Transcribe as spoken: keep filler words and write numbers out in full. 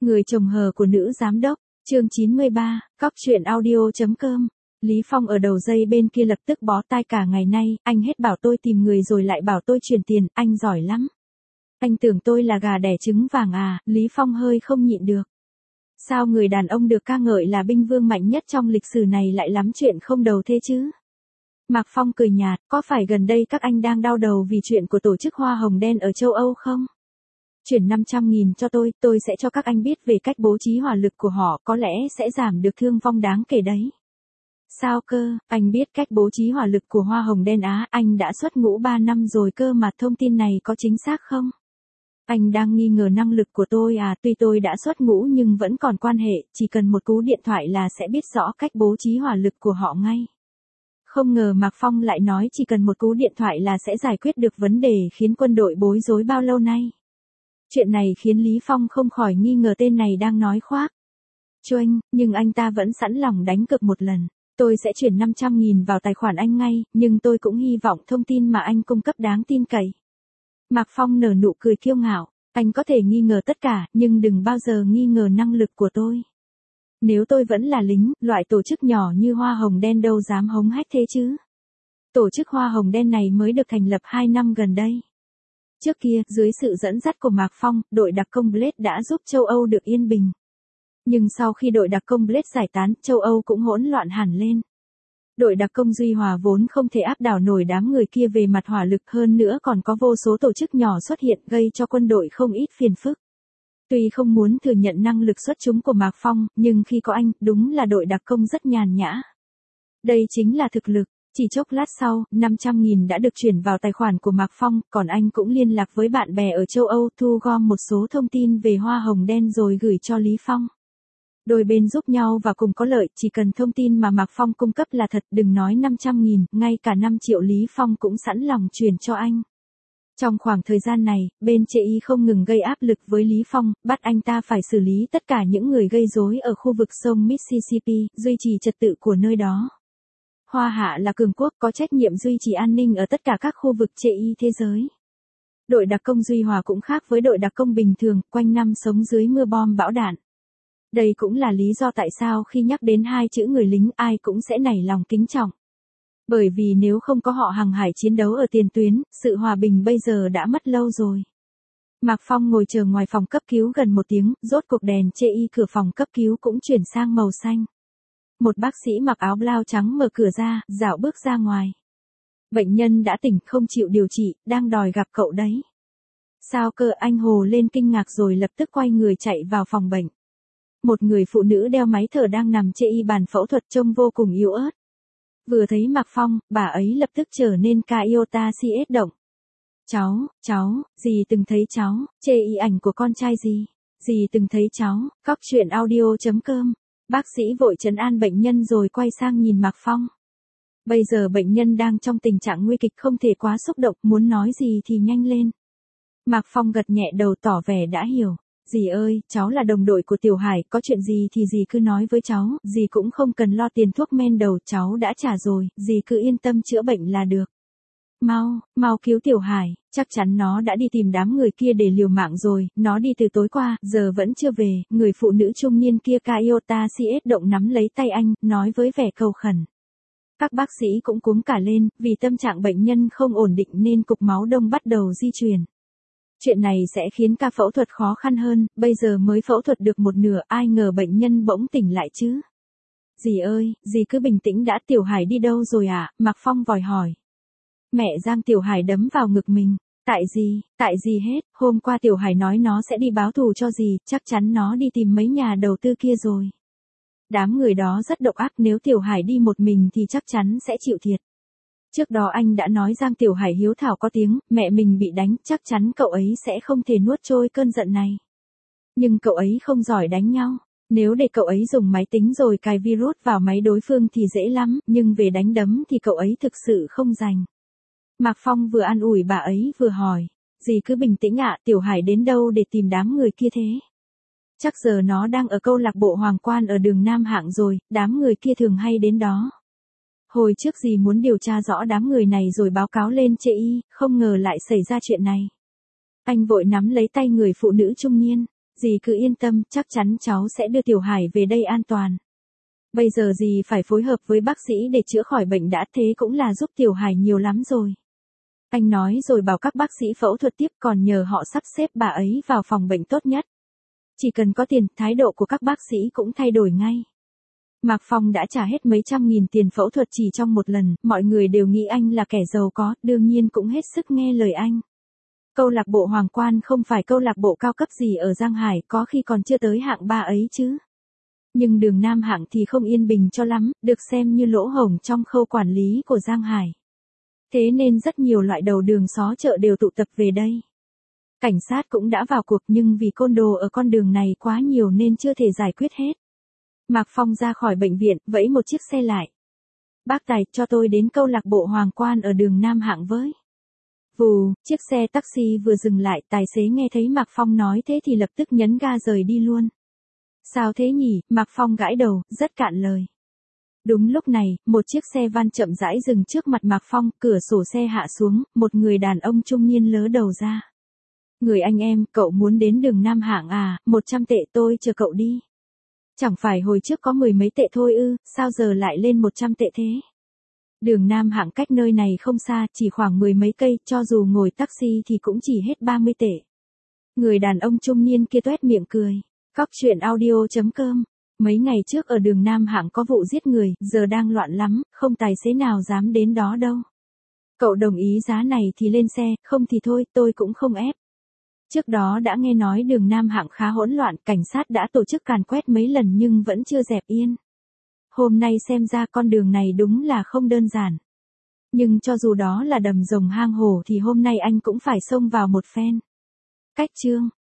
Người chồng hờ của nữ giám đốc, chương chín mươi ba, cóc truyện audio.com. Lý Phong ở đầu dây bên kia lập tức bó tai cả ngày nay, anh hết bảo tôi tìm người rồi lại bảo tôi chuyển tiền, anh giỏi lắm. Anh tưởng tôi là gà đẻ trứng vàng à, Lý Phong hơi không nhịn được. Sao người đàn ông được ca ngợi là binh vương mạnh nhất trong lịch sử này lại lắm chuyện không đầu thế chứ? Mạc Phong cười nhạt, có phải gần đây các anh đang đau đầu vì chuyện của tổ chức hoa hồng đen ở châu Âu không? Chuyển năm trăm nghìn cho tôi, tôi sẽ cho các anh biết về cách bố trí hỏa lực của họ, có lẽ sẽ giảm được thương vong đáng kể đấy. Sao cơ, anh biết cách bố trí hỏa lực của hoa hồng đen á, anh đã xuất ngũ ba năm rồi cơ mà thông tin này có chính xác không? Anh đang nghi ngờ năng lực của tôi à, tuy tôi đã xuất ngũ nhưng vẫn còn quan hệ, chỉ cần một cú điện thoại là sẽ biết rõ cách bố trí hỏa lực của họ ngay. Không ngờ Mạc Phong lại nói chỉ cần một cú điện thoại là sẽ giải quyết được vấn đề khiến quân đội bối rối bao lâu nay. Chuyện này khiến Lý Phong không khỏi nghi ngờ tên này đang nói khoác. Choanh, nhưng anh ta vẫn sẵn lòng đánh cược một lần. Tôi sẽ chuyển năm trăm nghìn vào tài khoản anh ngay, nhưng tôi cũng hy vọng thông tin mà anh cung cấp đáng tin cậy. Mạc Phong nở nụ cười kiêu ngạo, anh có thể nghi ngờ tất cả, nhưng đừng bao giờ nghi ngờ năng lực của tôi. Nếu tôi vẫn là lính, loại tổ chức nhỏ như Hoa Hồng Đen đâu dám hống hách thế chứ. Tổ chức Hoa Hồng Đen này mới được thành lập hai năm gần đây. Trước kia, dưới sự dẫn dắt của Mạc Phong, đội đặc công Blade đã giúp châu Âu được yên bình. Nhưng sau khi đội đặc công Blade giải tán, châu Âu cũng hỗn loạn hẳn lên. Đội đặc công Duy Hòa vốn không thể áp đảo nổi đám người kia về mặt hỏa lực, hơn nữa còn có vô số tổ chức nhỏ xuất hiện gây cho quân đội không ít phiền phức. Tuy không muốn thừa nhận năng lực xuất chúng của Mạc Phong, nhưng khi có anh, đúng là đội đặc công rất nhàn nhã. Đây chính là thực lực. Chỉ chốc lát sau, năm trăm nghìn đã được chuyển vào tài khoản của Mạc Phong, còn anh cũng liên lạc với bạn bè ở châu Âu thu gom một số thông tin về Hoa Hồng Đen rồi gửi cho Lý Phong. Đôi bên giúp nhau và cùng có lợi, chỉ cần thông tin mà Mạc Phong cung cấp là thật, đừng nói năm trăm nghìn, ngay cả năm triệu Lý Phong cũng sẵn lòng chuyển cho anh. Trong khoảng thời gian này, bên chê y không ngừng gây áp lực với Lý Phong, bắt anh ta phải xử lý tất cả những người gây rối ở khu vực sông Mississippi, duy trì trật tự của nơi đó. Hoa Hạ là cường quốc có trách nhiệm duy trì an ninh ở tất cả các khu vực chê y thế giới. Đội đặc công Duy Hòa cũng khác với đội đặc công bình thường, quanh năm sống dưới mưa bom bão đạn. Đây cũng là lý do tại sao khi nhắc đến hai chữ người lính ai cũng sẽ nảy lòng kính trọng. Bởi vì nếu không có họ hăng hải chiến đấu ở tiền tuyến, sự hòa bình bây giờ đã mất lâu rồi. Mạc Phong ngồi chờ ngoài phòng cấp cứu gần một tiếng, rốt cuộc đèn chê y cửa phòng cấp cứu cũng chuyển sang màu xanh. Một bác sĩ mặc áo blau trắng mở cửa ra, dạo bước ra ngoài. Bệnh nhân đã tỉnh không chịu điều trị, đang đòi gặp cậu đấy. Sao cơ, anh hồ lên kinh ngạc rồi lập tức quay người chạy vào phòng bệnh. Một người phụ nữ đeo máy thở đang nằm chê y bàn phẫu thuật trông vô cùng yếu ớt. Vừa thấy Mạc Phong, bà ấy lập tức trở nên ca iota si ết động. Cháu, cháu, dì từng thấy cháu, chê y ảnh của con trai dì. Dì từng thấy cháu, cóc truyện audio.com. Bác sĩ vội trấn an bệnh nhân rồi quay sang nhìn Mạc Phong. Bây giờ bệnh nhân đang trong tình trạng nguy kịch không thể quá xúc động, muốn nói gì thì nhanh lên. Mạc Phong gật nhẹ đầu tỏ vẻ đã hiểu. Dì ơi, cháu là đồng đội của Tiểu Hải, có chuyện gì thì dì cứ nói với cháu, dì cũng không cần lo tiền thuốc men đầu, cháu đã trả rồi, dì cứ yên tâm chữa bệnh là được. Mau, mau cứu Tiểu Hải, chắc chắn nó đã đi tìm đám người kia để liều mạng rồi, nó đi từ tối qua, giờ vẫn chưa về. Người phụ nữ trung niên kia ca iota si ết động nắm lấy tay anh, nói với vẻ cầu khẩn. Các bác sĩ cũng cuống cả lên, vì tâm trạng bệnh nhân không ổn định nên cục máu đông bắt đầu di chuyển. Chuyện này sẽ khiến ca phẫu thuật khó khăn hơn, bây giờ mới phẫu thuật được một nửa, ai ngờ bệnh nhân bỗng tỉnh lại chứ. Dì ơi, dì cứ bình tĩnh đã, Tiểu Hải đi đâu rồi ạ? À? Mạc Phong vòi hỏi. Mẹ giang Tiểu Hải đấm vào ngực mình. Tại gì, tại gì hết, hôm qua Tiểu Hải nói nó sẽ đi báo thù cho dì, chắc chắn nó đi tìm mấy nhà đầu tư kia rồi. Đám người đó rất độc ác, nếu Tiểu Hải đi một mình thì chắc chắn sẽ chịu thiệt. Trước đó anh đã nói Giang Tiểu Hải hiếu thảo có tiếng, mẹ mình bị đánh, chắc chắn cậu ấy sẽ không thể nuốt trôi cơn giận này. Nhưng cậu ấy không giỏi đánh nhau, nếu để cậu ấy dùng máy tính rồi cài virus vào máy đối phương thì dễ lắm, nhưng về đánh đấm thì cậu ấy thực sự không rành. Mạc Phong vừa an ủi bà ấy vừa hỏi, dì cứ bình tĩnh ạ, Tiểu Hải đến đâu để tìm đám người kia thế? Chắc giờ nó đang ở câu lạc bộ Hoàng Quan ở đường Nam Hạng rồi, đám người kia thường hay đến đó. Hồi trước dì muốn điều tra rõ đám người này rồi báo cáo lên chê y, không ngờ lại xảy ra chuyện này. Anh vội nắm lấy tay người phụ nữ trung niên. Dì cứ yên tâm, chắc chắn cháu sẽ đưa Tiểu Hải về đây an toàn. Bây giờ dì phải phối hợp với bác sĩ để chữa khỏi bệnh đã, thế cũng là giúp Tiểu Hải nhiều lắm rồi. Anh nói rồi bảo các bác sĩ phẫu thuật tiếp, còn nhờ họ sắp xếp bà ấy vào phòng bệnh tốt nhất. Chỉ cần có tiền, thái độ của các bác sĩ cũng thay đổi ngay. Mạc Phong đã trả hết mấy trăm nghìn tiền phẫu thuật chỉ trong một lần, mọi người đều nghĩ anh là kẻ giàu có, đương nhiên cũng hết sức nghe lời anh. Câu lạc bộ Hoàng Quan không phải câu lạc bộ cao cấp gì ở Giang Hải, có khi còn chưa tới hạng ba ấy chứ. Nhưng đường Nam hạng thì không yên bình cho lắm, được xem như lỗ hổng trong khâu quản lý của Giang Hải. Thế nên rất nhiều loại đầu đường xó chợ đều tụ tập về đây. Cảnh sát cũng đã vào cuộc nhưng vì côn đồ ở con đường này quá nhiều nên chưa thể giải quyết hết. Mạc Phong ra khỏi bệnh viện, vẫy một chiếc xe lại. Bác Tài, cho tôi đến câu lạc bộ Hoàng Quan ở đường Nam hạng với. Vù, chiếc xe taxi vừa dừng lại, tài xế nghe thấy Mạc Phong nói thế thì lập tức nhấn ga rời đi luôn. Sao thế nhỉ, Mạc Phong gãi đầu, rất cạn lời. Đúng lúc này, một chiếc xe van chậm rãi dừng trước mặt Mạc Phong, cửa sổ xe hạ xuống, một người đàn ông trung niên lớ đầu ra. Người anh em, cậu muốn đến đường Nam hạng à, một trăm tệ tôi chờ cậu đi. Chẳng phải hồi trước có mười mấy tệ thôi ư, sao giờ lại lên một trăm tệ thế? Đường Nam hạng cách nơi này không xa, chỉ khoảng mười mấy cây, cho dù ngồi taxi thì cũng chỉ hết ba mươi tệ. Người đàn ông trung niên kia toét miệng cười. Cóc truyện audio chấm com. Mấy ngày trước ở đường Nam hạng có vụ giết người, giờ đang loạn lắm, không tài xế nào dám đến đó đâu. Cậu đồng ý giá này thì lên xe, không thì thôi, tôi cũng không ép. Trước đó đã nghe nói đường Nam hạng khá hỗn loạn, cảnh sát đã tổ chức càn quét mấy lần nhưng vẫn chưa dẹp yên. Hôm nay xem ra con đường này đúng là không đơn giản. Nhưng cho dù đó là đầm rồng hang hổ thì hôm nay anh cũng phải xông vào một phen. Cách chương